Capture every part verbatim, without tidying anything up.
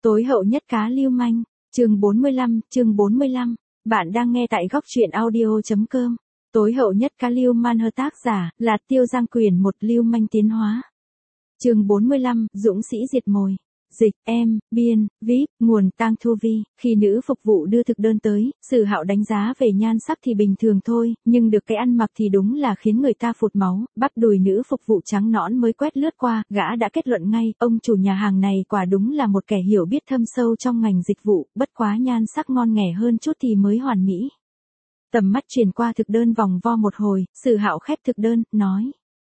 Tối hậu nhất cá lưu manh, chương bốn mươi lăm, chương bốn mươi lăm. Bạn đang nghe tại góc truyện audio.com. Tối hậu nhất cá lưu man hơ, tác giả là Tiêu Giang Quyền, một lưu manh tiến hóa. Chương bốn mươi lăm, dũng sĩ diệt mồi. Dịch, em, biên, vip, nguồn Tang Thu Vi. Khi nữ phục vụ đưa thực đơn tới, Sử Hạo đánh giá về nhan sắc thì bình thường thôi, nhưng được cái ăn mặc thì đúng là khiến người ta phụt máu. Bắp đùi nữ phục vụ trắng nõn mới quét lướt qua, gã đã kết luận ngay, ông chủ nhà hàng này quả đúng là một kẻ hiểu biết thâm sâu trong ngành dịch vụ, bất quá nhan sắc ngon nghẻ hơn chút thì mới hoàn mỹ. Tầm mắt truyền qua thực đơn vòng vo một hồi, Sử Hạo khép thực đơn, nói: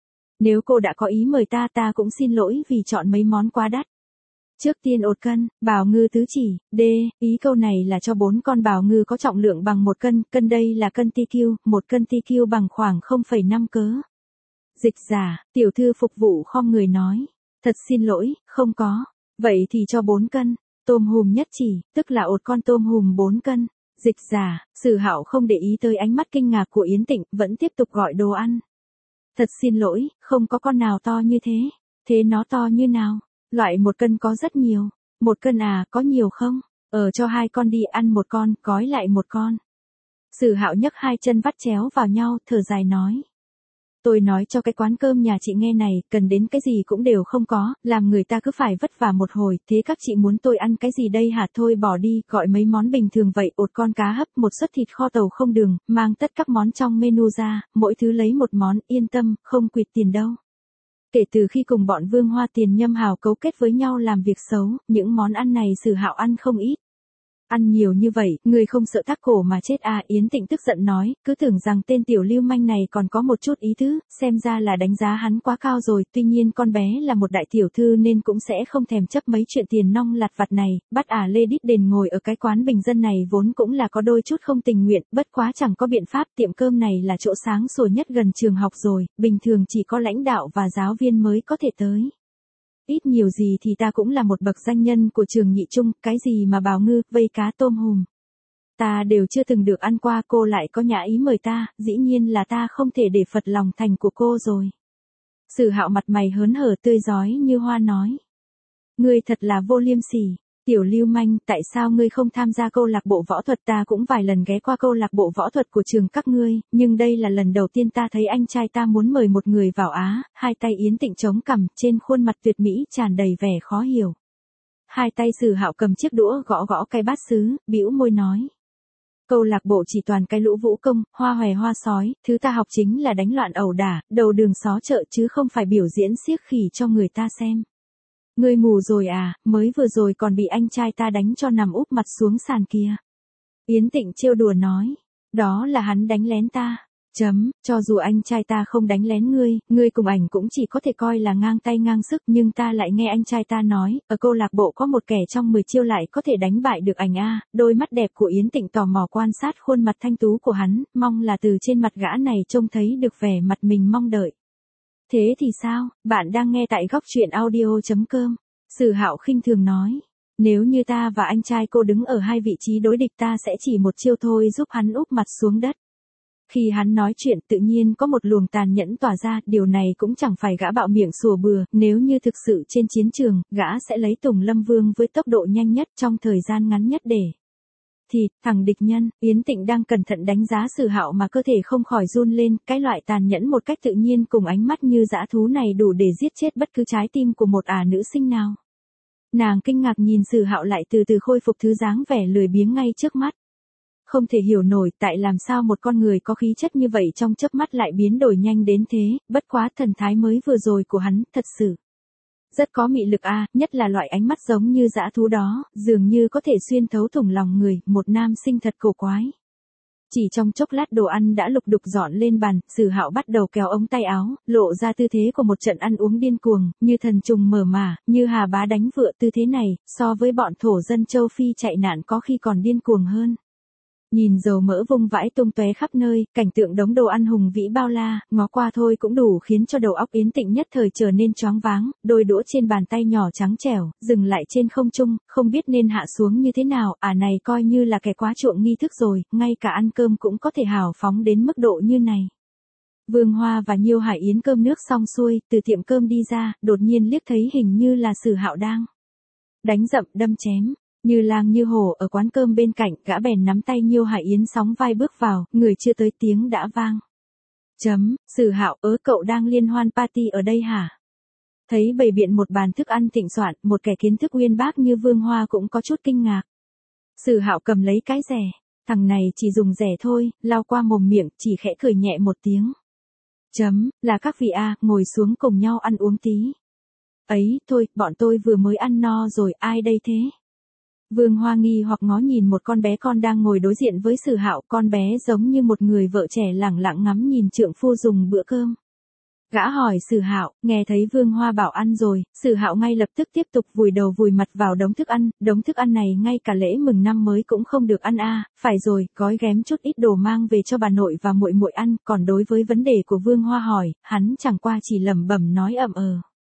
Nếu cô đã có ý mời ta, ta cũng xin lỗi vì chọn mấy món quá đắt. Trước tiên ột cân, bào ngư tứ chỉ, D, ý câu này là cho bốn con bào ngư có trọng lượng bằng một cân, cân đây là cân tê quy, một cân tê quy bằng khoảng không phẩy năm cớ. Dịch giả, tiểu thư phục vụ khom người nói: Thật xin lỗi, không có. Vậy thì cho bốn cân, tôm hùm nhất chỉ, tức là ột con tôm hùm bốn cân. Dịch giả, Sử Hạo không để ý tới ánh mắt kinh ngạc của Yến Tịnh, vẫn tiếp tục gọi đồ ăn. Thật xin lỗi, không có con nào to như thế. Thế nó to như nào? Loại một cân có rất nhiều. Một cân à, có nhiều không? Ờ cho hai con đi, ăn một con, gói lại một con. Sử Hạo nhấc hai chân vắt chéo vào nhau, thở dài nói: Tôi nói cho cái quán cơm nhà chị nghe này, cần đến cái gì cũng đều không có, làm người ta cứ phải vất vả một hồi, thế các chị muốn tôi ăn cái gì đây hả? Thôi bỏ đi, gọi mấy món bình thường vậy, ột con cá hấp, một suất thịt kho tàu không đường, mang tất các món trong menu ra, mỗi thứ lấy một món, yên tâm, không quỵt tiền đâu. Kể từ khi cùng bọn Vương Hoa Tiền Nhâm Hào cấu kết với nhau làm việc xấu, những món ăn này Sử Hạo ăn không ít. Ăn nhiều như vậy, người không sợ thắt cổ mà chết à? Yến Tịnh tức giận nói, cứ tưởng rằng tên tiểu lưu manh này còn có một chút ý tứ, xem ra là đánh giá hắn quá cao rồi, tuy nhiên con bé là một đại tiểu thư nên cũng sẽ không thèm chấp mấy chuyện tiền nong lặt vặt này, bắt ả Lê Đít Đền ngồi ở cái quán bình dân này vốn cũng là có đôi chút không tình nguyện, bất quá chẳng có biện pháp, tiệm cơm này là chỗ sáng sủa nhất gần trường học rồi, bình thường chỉ có lãnh đạo và giáo viên mới có thể tới. Ít nhiều gì thì ta cũng là một bậc danh nhân của trường nhị trung, cái gì mà bào ngư, vây cá tôm hùm. Ta đều chưa từng được ăn qua, cô lại có nhã ý mời ta, dĩ nhiên là ta không thể để phật lòng thành của cô rồi. Sử Hạo mặt mày hớn hở tươi rói như hoa nói: Ngươi thật là vô liêm sỉ. Tiểu lưu manh, tại sao ngươi không tham gia câu lạc bộ võ thuật? Ta cũng vài lần ghé qua câu lạc bộ võ thuật của trường các ngươi, nhưng đây là lần đầu tiên ta thấy anh trai ta muốn mời một người vào á. Hai tay Yến Tịnh chống cằm, trên khuôn mặt tuyệt mỹ tràn đầy vẻ khó hiểu. Hai tay Sử Hạo cầm chiếc đũa gõ gõ cái bát sứ, bĩu môi nói: Câu lạc bộ chỉ toàn cái lũ vũ công, hoa hòe hoa sói, thứ ta học chính là đánh loạn ẩu đả, đầu đường xó chợ chứ không phải biểu diễn xiếc khỉ cho người ta xem. Ngươi mù rồi à, mới vừa rồi còn bị anh trai ta đánh cho nằm úp mặt xuống sàn kia. Yến Tịnh trêu đùa nói: Đó là hắn đánh lén ta. Chấm, cho dù anh trai ta không đánh lén ngươi, ngươi cùng ảnh cũng chỉ có thể coi là ngang tay ngang sức, nhưng ta lại nghe anh trai ta nói, ở câu lạc bộ có một kẻ trong mười chiêu lại có thể đánh bại được ảnh a. Đôi mắt đẹp của Yến Tịnh tò mò quan sát khuôn mặt thanh tú của hắn, mong là từ trên mặt gã này trông thấy được vẻ mặt mình mong đợi. Thế thì sao, bạn đang nghe tại góc truyện audio.com. Sử Hạo khinh thường nói: Nếu như ta và anh trai cô đứng ở hai vị trí đối địch, ta sẽ chỉ một chiêu thôi giúp hắn úp mặt xuống đất. Khi hắn nói chuyện tự nhiên có một luồng tàn nhẫn tỏa ra, điều này cũng chẳng phải gã bạo miệng sủa bừa, nếu như thực sự trên chiến trường, gã sẽ lấy Tùng Lâm Vương với tốc độ nhanh nhất trong thời gian ngắn nhất để thì, thằng địch nhân. Yến Tịnh đang cẩn thận đánh giá Sử Hạo mà cơ thể không khỏi run lên, cái loại tàn nhẫn một cách tự nhiên cùng ánh mắt như dã thú này đủ để giết chết bất cứ trái tim của một ả nữ sinh nào. Nàng kinh ngạc nhìn Sử Hạo lại từ từ khôi phục thứ dáng vẻ lười biếng ngay trước mắt. Không thể hiểu nổi tại làm sao một con người có khí chất như vậy trong chớp mắt lại biến đổi nhanh đến thế, bất quá thần thái mới vừa rồi của hắn, thật sự rất có mị lực a, nhất là loại ánh mắt giống như dã thú đó, dường như có thể xuyên thấu thủng lòng người, một nam sinh thật cổ quái. Chỉ trong chốc lát đồ ăn đã lục đục dọn lên bàn, Sử Hạo bắt đầu kéo ống tay áo, lộ ra tư thế của một trận ăn uống điên cuồng, như thần trùng mở mả, như hà bá đánh vựa. Tư thế này, so với bọn thổ dân châu Phi chạy nạn có khi còn điên cuồng hơn. Nhìn dầu mỡ vung vãi tung tóe khắp nơi, cảnh tượng đống đồ ăn hùng vĩ bao la, ngó qua thôi cũng đủ khiến cho đầu óc Yến Tịnh nhất thời trở nên choáng váng, đôi đũa trên bàn tay nhỏ trắng trẻo, dừng lại trên không trung, không biết nên hạ xuống như thế nào, à này coi như là kẻ quá chuộng nghi thức rồi, ngay cả ăn cơm cũng có thể hào phóng đến mức độ như này. Vương Hoa và Nhiêu Hải Yến cơm nước xong xuôi, từ tiệm cơm đi ra, đột nhiên liếc thấy hình như là Sử Hạo đang đánh dậm đâm chém. Như lang như hổ ở quán cơm bên cạnh, gã bèn nắm tay Nhiêu Hải Yến sóng vai bước vào, người chưa tới tiếng đã vang. Chấm, Sử Hạo, ớ cậu đang liên hoan party ở đây hả? Thấy bày biện một bàn thức ăn thịnh soạn, một kẻ kiến thức uyên bác như Vương Hoa cũng có chút kinh ngạc. Sử Hạo cầm lấy cái rẻ, thằng này chỉ dùng rẻ thôi, lao qua mồm miệng, chỉ khẽ cười nhẹ một tiếng. Chấm, là các vị a, ngồi xuống cùng nhau ăn uống tí. Ấy, thôi, bọn tôi vừa mới ăn no rồi, ai đây thế? Vương Hoa nghi hoặc ngó nhìn một con bé con đang ngồi đối diện với Sử Hạo, con bé giống như một người vợ trẻ lẳng lặng ngắm nhìn trượng phu dùng bữa cơm. Gã hỏi Sử Hạo, nghe thấy Vương Hoa bảo ăn rồi, Sử Hạo ngay lập tức tiếp tục vùi đầu vùi mặt vào đống thức ăn, đống thức ăn này ngay cả lễ mừng năm mới cũng không được ăn a, à, phải rồi, gói ghém chút ít đồ mang về cho bà nội và muội muội ăn, còn đối với vấn đề của Vương Hoa hỏi, hắn chẳng qua chỉ lẩm bẩm nói ậm ờ.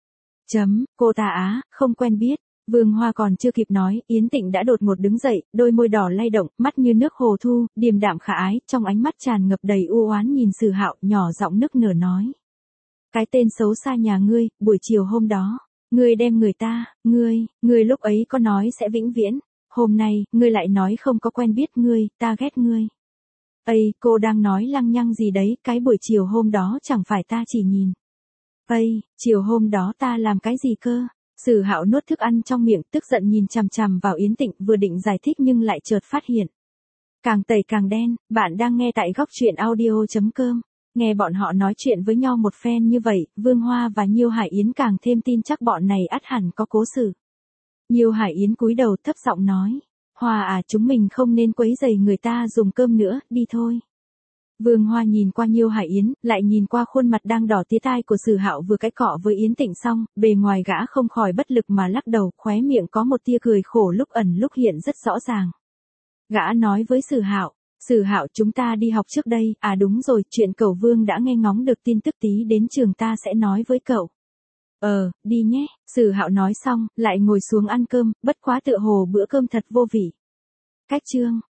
Chấm, cô ta á, không quen biết. Vương Hoa còn chưa kịp nói, Yến Tịnh đã đột ngột đứng dậy, đôi môi đỏ lay động, mắt như nước hồ thu, điềm đạm khả ái, trong ánh mắt tràn ngập đầy u oán nhìn Sử Hạo, nhỏ giọng nức nở nói. Cái tên xấu xa nhà ngươi, buổi chiều hôm đó, ngươi đem người ta, ngươi, ngươi lúc ấy có nói sẽ vĩnh viễn, hôm nay, ngươi lại nói không có quen biết ngươi, ta ghét ngươi. Ây, cô đang nói lăng nhăng gì đấy, cái buổi chiều hôm đó chẳng phải ta chỉ nhìn. Ây, chiều hôm đó ta làm cái gì cơ? Sử Hạo nuốt thức ăn trong miệng, tức giận nhìn chằm chằm vào Yến Tịnh, vừa định giải thích nhưng lại chợt phát hiện. Càng tẩy càng đen, bạn đang nghe tại góc truyện audio chấm com. Nghe bọn họ nói chuyện với nhau một phen như vậy, Vương Hoa và Nhiêu Hải Yến càng thêm tin chắc bọn này ắt hẳn có cố sự. Nhiêu Hải Yến cúi đầu thấp giọng nói, Hoa à, chúng mình không nên quấy rầy người ta dùng cơm nữa, đi thôi. Vương Hoa nhìn qua Nhiêu Hải Yến, lại nhìn qua khuôn mặt đang đỏ tía tai của Sử Hạo vừa cái cọ với Yến Tịnh xong, bề ngoài gã không khỏi bất lực mà lắc đầu, khóe miệng có một tia cười khổ lúc ẩn lúc hiện rất rõ ràng. Gã nói với Sử Hạo, Sử Hạo, chúng ta đi học trước đây, à đúng rồi, chuyện cậu Vương đã nghe ngóng được tin tức tí đến trường ta sẽ nói với cậu. Ờ, đi nhé, Sử Hạo nói xong, lại ngồi xuống ăn cơm, bất quá tựa hồ bữa cơm thật vô vị. Cách chương